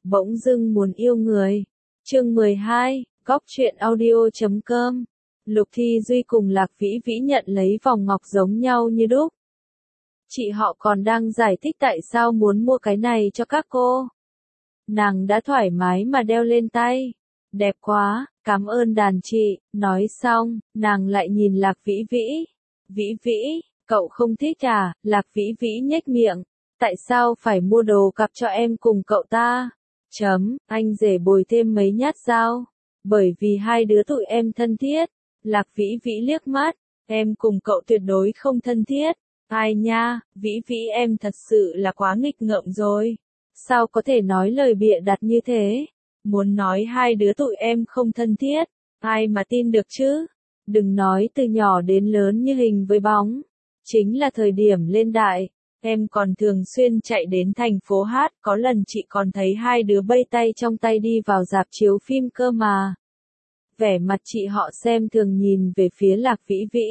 Bỗng dưng muốn yêu người. Chương 12, Góc truyện audio.com. Lục Thi Duy cùng Lạc Vĩ Vĩ nhận lấy vòng ngọc giống nhau như đúc. Chị họ còn đang giải thích tại sao muốn mua cái này cho các cô. Nàng đã thoải mái mà đeo lên tay. Đẹp quá, cảm ơn đàn chị. Nói xong, nàng lại nhìn Lạc Vĩ Vĩ. Vĩ Vĩ, cậu không thích à? Lạc Vĩ Vĩ nhếch miệng. Tại sao phải mua đồ cặp cho em cùng cậu ta? Anh rể bồi thêm mấy nhát dao. Bởi vì hai đứa tụi em thân thiết. Lạc Vĩ Vĩ liếc mắt. Em cùng cậu tuyệt đối không thân thiết. Ai nha, Vĩ Vĩ em thật sự là quá nghịch ngợm rồi. Sao có thể nói lời bịa đặt như thế? Muốn nói hai đứa tụi em không thân thiết. Ai mà tin được chứ? Đừng nói từ nhỏ đến lớn như hình với bóng. Chính là thời điểm lên đại. Em còn thường xuyên chạy đến thành phố hát, có lần chị còn thấy hai đứa bay tay trong tay đi vào rạp chiếu phim cơ mà. Vẻ mặt chị họ xem thường nhìn về phía Lạc Vĩ Vĩ.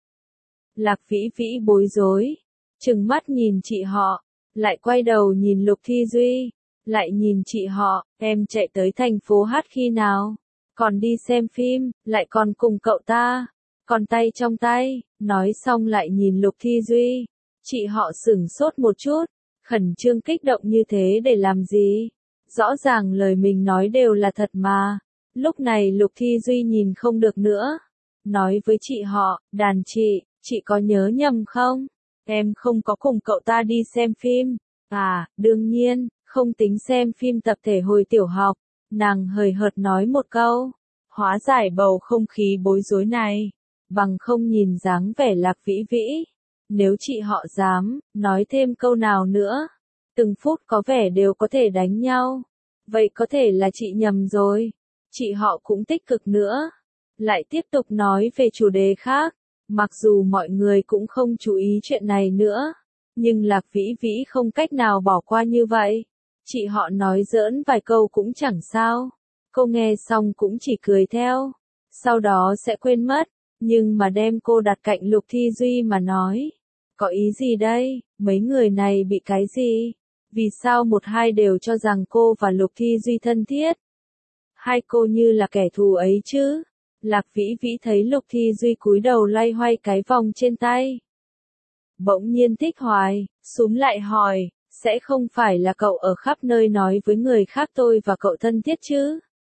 Lạc Vĩ Vĩ bối rối, trừng mắt nhìn chị họ, lại quay đầu nhìn Lục Thi Duy, lại nhìn chị họ, em chạy tới thành phố hát khi nào? Còn đi xem phim, lại còn cùng cậu ta, còn tay trong tay, nói xong lại nhìn Lục Thi Duy. Chị họ sửng sốt một chút, khẩn trương kích động như thế để làm gì? Rõ ràng lời mình nói đều là thật mà. Lúc này Lục Thi Duy nhìn không được nữa. Nói với chị họ, đàn chị có nhớ nhầm không? Em không có cùng cậu ta đi xem phim. À, đương nhiên, không tính xem phim tập thể hồi tiểu học. Nàng hời hợt nói một câu. Hóa giải bầu không khí bối rối này. Bằng không nhìn dáng vẻ Lạc Vĩ Vĩ. Nếu chị họ dám, nói thêm câu nào nữa, từng phút có vẻ đều có thể đánh nhau. Vậy có thể là chị nhầm rồi. Chị họ cũng tích cực nữa. Lại tiếp tục nói về chủ đề khác. Mặc dù mọi người cũng không chú ý chuyện này nữa. Nhưng Lạc Vĩ Vĩ không cách nào bỏ qua như vậy. Chị họ nói giỡn vài câu cũng chẳng sao. Cô nghe xong cũng chỉ cười theo. Sau đó sẽ quên mất. Nhưng mà đem cô đặt cạnh Lục Thi Duy mà nói. Có ý gì đây? Mấy người này bị cái gì? Vì sao một hai đều cho rằng cô và Lục Thi Duy thân thiết? Hai cô như là kẻ thù ấy chứ? Lạc Vĩ Vĩ thấy Lục Thi Duy cúi đầu loay hoay cái vòng trên tay. Bỗng nhiên thích hoài, súm lại hỏi, sẽ không phải là cậu ở khắp nơi nói với người khác tôi và cậu thân thiết chứ?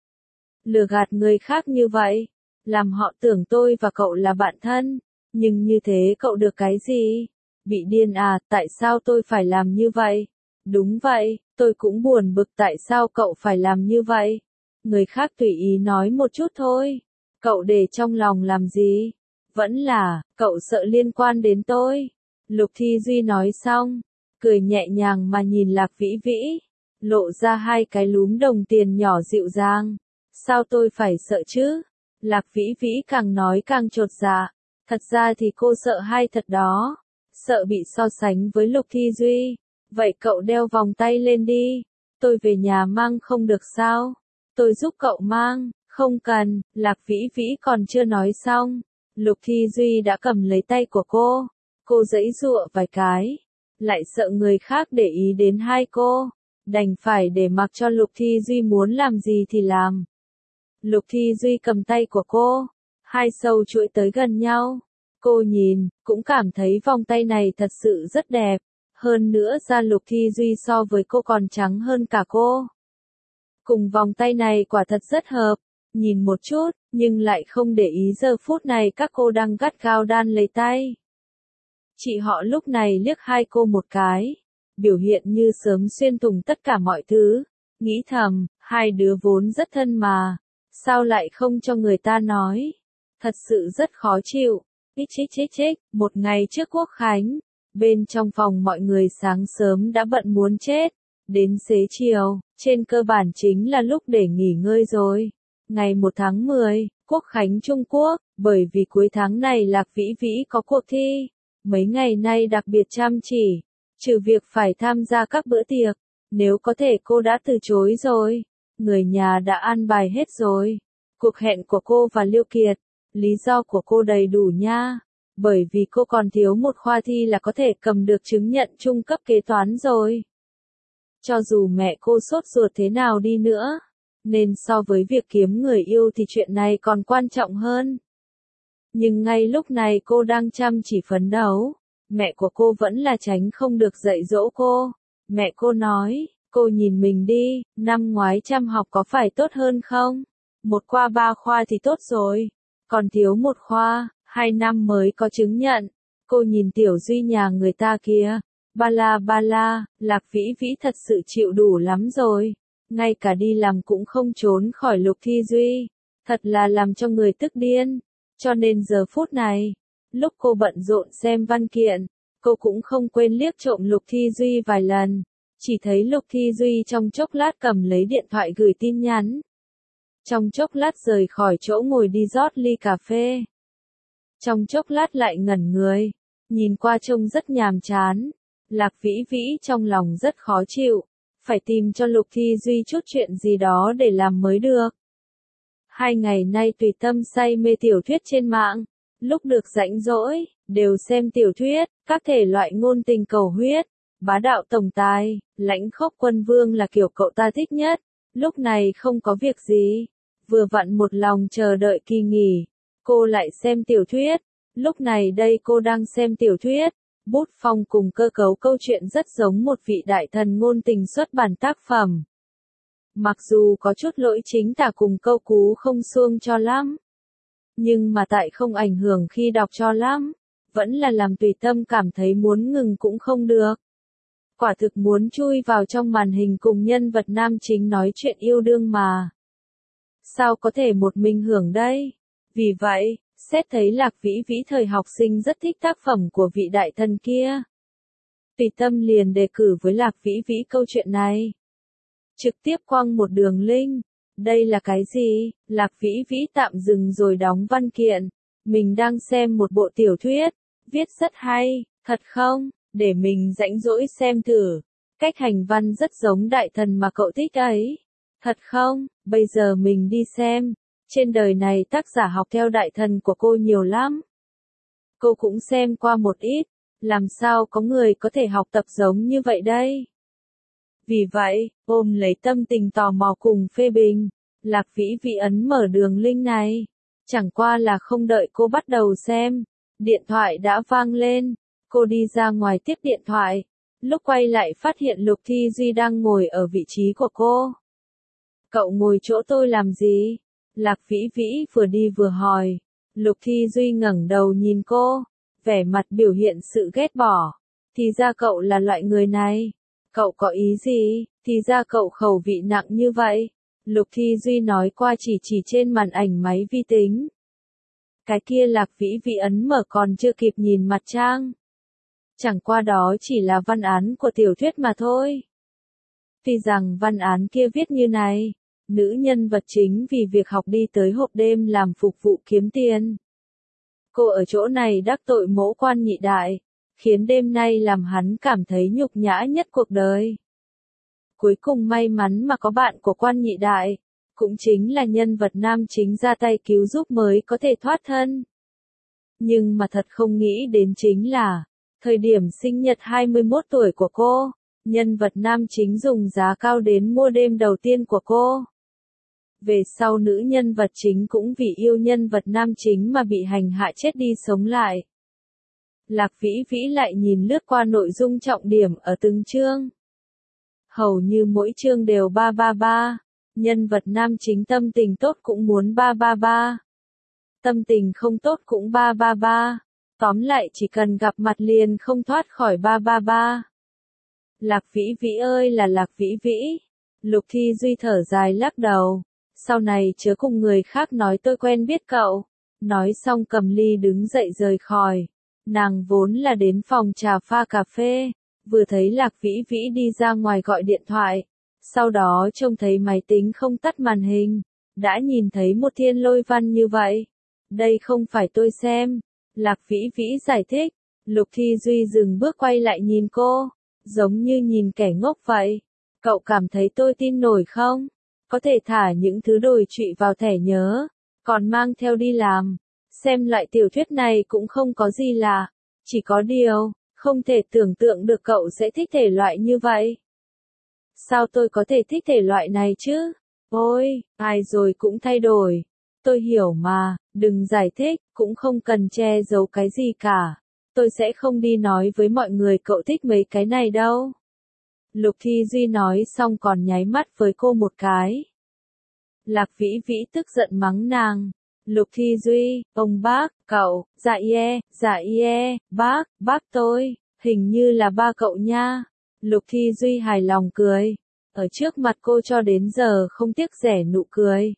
Lừa gạt người khác như vậy, làm họ tưởng tôi và cậu là bạn thân, nhưng như thế cậu được cái gì? Bị điên à, tại sao tôi phải làm như vậy? Đúng vậy, tôi cũng buồn bực tại sao cậu phải làm như vậy. Người khác tùy ý nói một chút thôi. Cậu để trong lòng làm gì? Vẫn là, cậu sợ liên quan đến tôi. Lục Thi Duy nói xong, cười nhẹ nhàng mà nhìn Lạc Vĩ Vĩ, lộ ra hai cái lúm đồng tiền nhỏ dịu dàng. Sao tôi phải sợ chứ? Lạc Vĩ Vĩ càng nói càng chột dạ. Thật ra thì cô sợ hai thật đó. Sợ bị so sánh với Lục Thi Duy. Vậy cậu đeo vòng tay lên đi. Tôi về nhà mang không được sao? Tôi giúp cậu mang. Không cần, Lạc Vĩ Vĩ còn chưa nói xong. Lục Thi Duy đã cầm lấy tay của cô. Cô giãy giụa vài cái. Lại sợ người khác để ý đến hai cô. Đành phải để mặc cho Lục Thi Duy muốn làm gì thì làm. Lục Thi Duy cầm tay của cô. Hai sâu chuỗi tới gần nhau. Cô nhìn, cũng cảm thấy vòng tay này thật sự rất đẹp. Hơn nữa da Lục Thi Duy so với cô còn trắng hơn cả cô. Cùng vòng tay này quả thật rất hợp. Nhìn một chút, nhưng lại không để ý giờ phút này các cô đang gắt gao đan lấy tay. Chị họ lúc này liếc hai cô một cái. Biểu hiện như sớm xuyên thủng tất cả mọi thứ. Nghĩ thầm, hai đứa vốn rất thân mà. Sao lại không cho người ta nói? Thật sự rất khó chịu. Chích, một ngày trước Quốc Khánh. Bên trong phòng mọi người sáng sớm đã bận muốn chết. Đến xế chiều, trên cơ bản chính là lúc để nghỉ ngơi rồi. Ngày 1 tháng 10, Quốc Khánh Trung Quốc, bởi vì cuối tháng này Lạc Vĩ Vĩ có cuộc thi. Mấy ngày nay đặc biệt chăm chỉ, trừ việc phải tham gia các bữa tiệc. Nếu có thể cô đã từ chối rồi. Người nhà đã an bài hết rồi. Cuộc hẹn của cô và Liêu Kiệt. Lý do của cô đầy đủ nha. Bởi vì cô còn thiếu một khoa thi là có thể cầm được chứng nhận trung cấp kế toán rồi. Cho dù mẹ cô sốt ruột thế nào đi nữa, nên so với việc kiếm người yêu thì chuyện này còn quan trọng hơn. Nhưng ngay lúc này cô đang chăm chỉ phấn đấu, mẹ của cô vẫn là tránh không được dạy dỗ cô. Mẹ cô nói, cô nhìn mình đi, năm ngoái chăm học có phải tốt hơn không? 1 qua 3 khoa thì tốt rồi, còn thiếu 1 khoa, 2 năm mới có chứng nhận. Cô nhìn Tiểu Duy nhà người ta kìa, ba la, Lạc Vĩ Vĩ thật sự chịu đủ lắm rồi, ngay cả đi làm cũng không trốn khỏi Lục Thi Duy, thật là làm cho người tức điên. Cho nên giờ phút này, lúc cô bận rộn xem văn kiện, cô cũng không quên liếc trộm Lục Thi Duy vài lần, chỉ thấy Lục Thi Duy trong chốc lát cầm lấy điện thoại gửi tin nhắn. Trong chốc lát rời khỏi chỗ ngồi đi rót ly cà phê. Trong chốc lát lại ngẩn người, nhìn qua trông rất nhàm chán. Lạc Vĩ Vĩ trong lòng rất khó chịu, phải tìm cho Lục Thi Duy chút chuyện gì đó để làm mới được. 2 ngày nay tùy tâm say mê tiểu thuyết trên mạng, lúc được rảnh rỗi, đều xem tiểu thuyết, các thể loại ngôn tình cầu huyết, bá đạo tổng tài, lãnh khốc quân vương là kiểu cậu ta thích nhất. Lúc này không có việc gì, vừa vặn một lòng chờ đợi kỳ nghỉ, cô lại xem tiểu thuyết. Lúc này đây cô đang xem tiểu thuyết, bút phong cùng cơ cấu câu chuyện rất giống một vị đại thần ngôn tình xuất bản tác phẩm. Mặc dù có chút lỗi chính tả cùng câu cú không xuông cho lắm, nhưng mà tại không ảnh hưởng khi đọc cho lắm, vẫn là làm tùy tâm cảm thấy muốn ngừng cũng không được. Quả thực muốn chui vào trong màn hình cùng nhân vật nam chính nói chuyện yêu đương mà. Sao có thể một mình hưởng đây? Vì vậy, xét thấy Lạc Vĩ Vĩ thời học sinh rất thích tác phẩm của vị đại thần kia. Tùy tâm liền đề cử với Lạc Vĩ Vĩ câu chuyện này. Trực tiếp quăng một đường link. Đây là cái gì? Lạc Vĩ Vĩ tạm dừng rồi đóng văn kiện. Mình đang xem một bộ tiểu thuyết, viết rất hay, thật không? Để mình rãnh rỗi xem thử. Cách hành văn rất giống đại thần mà cậu thích ấy. Thật không? Bây giờ mình đi xem. Trên đời này tác giả học theo đại thần của cô nhiều lắm. Cô cũng xem qua một ít. Làm sao có người có thể học tập giống như vậy đây? Vì vậy, ôm lấy tâm tình tò mò cùng phê bình, Lạc Vĩ Vĩ ấn mở đường link này. Chẳng qua là không đợi cô bắt đầu xem, điện thoại đã vang lên. Cô đi ra ngoài tiếp điện thoại. Lúc quay lại phát hiện Lục Thi Duy đang ngồi ở vị trí của cô. Cậu ngồi chỗ tôi làm gì? Lạc Vĩ Vĩ vừa đi vừa hỏi. Lục Thi Duy ngẩng đầu nhìn cô, vẻ mặt biểu hiện sự ghét bỏ. Thì ra cậu là loại người này. Cậu có ý gì? Thì ra cậu khẩu vị nặng như vậy. Lục Thi Duy nói qua chỉ trên màn ảnh máy vi tính. Cái kia Lạc Vĩ Vĩ ấn mở còn chưa kịp nhìn mặt trang. Chẳng qua đó chỉ là văn án của tiểu thuyết mà thôi. Tuy rằng văn án kia viết như này, nữ nhân vật chính vì việc học đi tới hộp đêm làm phục vụ kiếm tiền. Cô ở chỗ này đắc tội mẫu quan nhị đại, khiến đêm nay làm hắn cảm thấy nhục nhã nhất cuộc đời. Cuối cùng may mắn mà có bạn của quan nhị đại, cũng chính là nhân vật nam chính ra tay cứu giúp mới có thể thoát thân. Nhưng mà thật không nghĩ đến chính là, thời điểm sinh nhật 21 tuổi của cô, nhân vật nam chính dùng giá cao đến mua đêm đầu tiên của cô. Về sau nữ nhân vật chính cũng vì yêu nhân vật nam chính mà bị hành hạ chết đi sống lại. Lạc Vĩ Vĩ lại nhìn lướt qua nội dung trọng điểm ở từng chương. Hầu như mỗi chương đều 333, nhân vật nam chính tâm tình tốt cũng muốn 333. Tâm tình không tốt cũng 333. Tóm lại chỉ cần gặp mặt liền không thoát khỏi 333. Lạc Vĩ Vĩ ơi là Lạc Vĩ Vĩ. Lục Thi Duy thở dài lắc đầu. Sau này chớ cùng người khác nói tôi quen biết cậu. Nói xong cầm ly đứng dậy rời khỏi. Nàng vốn là đến phòng trà pha cà phê. Vừa thấy Lạc Vĩ Vĩ đi ra ngoài gọi điện thoại. Sau đó trông thấy máy tính không tắt màn hình. Đã nhìn thấy một thiên lôi văn như vậy. Đây không phải tôi xem. Lạc Vĩ Vĩ giải thích. Lục Thi Duy dừng bước quay lại nhìn cô. Giống như nhìn kẻ ngốc vậy. Cậu cảm thấy tôi tin nổi không? Có thể thả những thứ đồi trụy vào thẻ nhớ. Còn mang theo đi làm. Xem loại tiểu thuyết này cũng không có gì lạ. Chỉ có điều, không thể tưởng tượng được cậu sẽ thích thể loại như vậy. sao tôi có thể thích thể loại này chứ? Ôi, ai rồi cũng thay đổi. Tôi hiểu mà, đừng giải thích, cũng không cần che giấu cái gì cả. Tôi sẽ không đi nói với mọi người cậu thích mấy cái này đâu. Lục Thi Duy nói xong còn nháy mắt với cô một cái. Lạc Vĩ Vĩ tức giận mắng nàng. Lục Thi Duy, ông bác, cậu, dạ yeah, bác tôi, hình như là ba cậu nha. Lục Thi Duy hài lòng cười. Ở trước mặt cô cho đến giờ không tiếc rẻ nụ cười.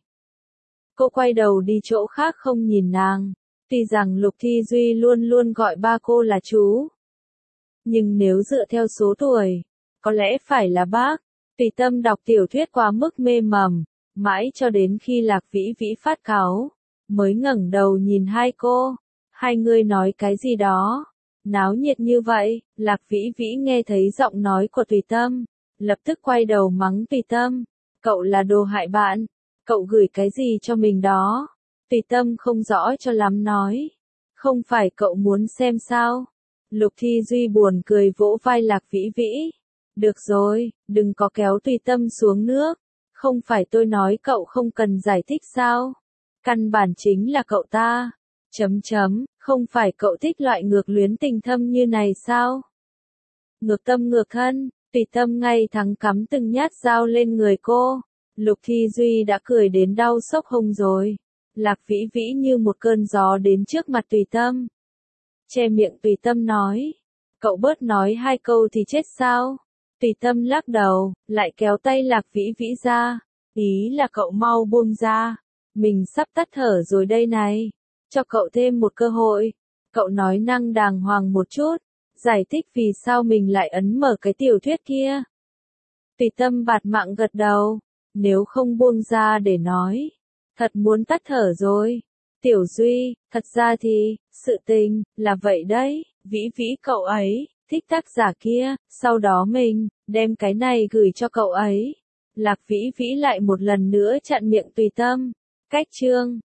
Cô quay đầu đi chỗ khác không nhìn nàng. Tuy rằng Lục Thi Duy luôn luôn gọi ba cô là chú. Nhưng nếu dựa theo số tuổi, có lẽ phải là bác. Tùy Tâm đọc tiểu thuyết quá mức mê mầm, mãi cho đến khi Lạc Vĩ Vĩ phát cáu, mới ngẩng đầu nhìn hai cô. Hai người nói cái gì đó? Náo nhiệt như vậy, Lạc Vĩ Vĩ nghe thấy giọng nói của Tùy Tâm, lập tức quay đầu mắng Tùy Tâm. Cậu là đồ hại bạn, cậu gửi cái gì cho mình đó? Tùy Tâm không rõ cho lắm nói. Không phải cậu muốn xem sao? Lục Thi Duy buồn cười vỗ vai Lạc Vĩ Vĩ. Được rồi, đừng có kéo Tùy Tâm xuống nước. Không phải tôi nói cậu không cần giải thích sao? Căn bản chính là cậu ta. Không phải cậu thích loại ngược luyến tình thâm như này sao? Ngược tâm ngược thân, Tùy Tâm ngay thẳng cắm từng nhát dao lên người cô. Lục Thi Duy đã cười đến đau xốc hông rồi. Lạc Vĩ Vĩ như một cơn gió đến trước mặt Tùy Tâm. Che miệng Tùy Tâm nói. Cậu bớt nói hai câu thì chết sao? Tùy Tâm lắc đầu, lại kéo tay Lạc Vĩ Vĩ ra. Ý là cậu mau buông ra. Mình sắp tắt thở rồi đây này. Cho cậu thêm một cơ hội. Cậu nói năng đàng hoàng một chút. Giải thích vì sao mình lại ấn mở cái tiểu thuyết kia. Tùy Tâm bạt mạng gật đầu. Nếu không buông ra để nói. Thật muốn tắt thở rồi. Tiểu Duy, thật ra thì, sự tình, là vậy đấy. Vĩ Vĩ cậu ấy, thích tác giả kia, sau đó mình, đem cái này gửi cho cậu ấy. Lạc Vĩ Vĩ lại một lần nữa chặn miệng Tùy Tâm. Cách chương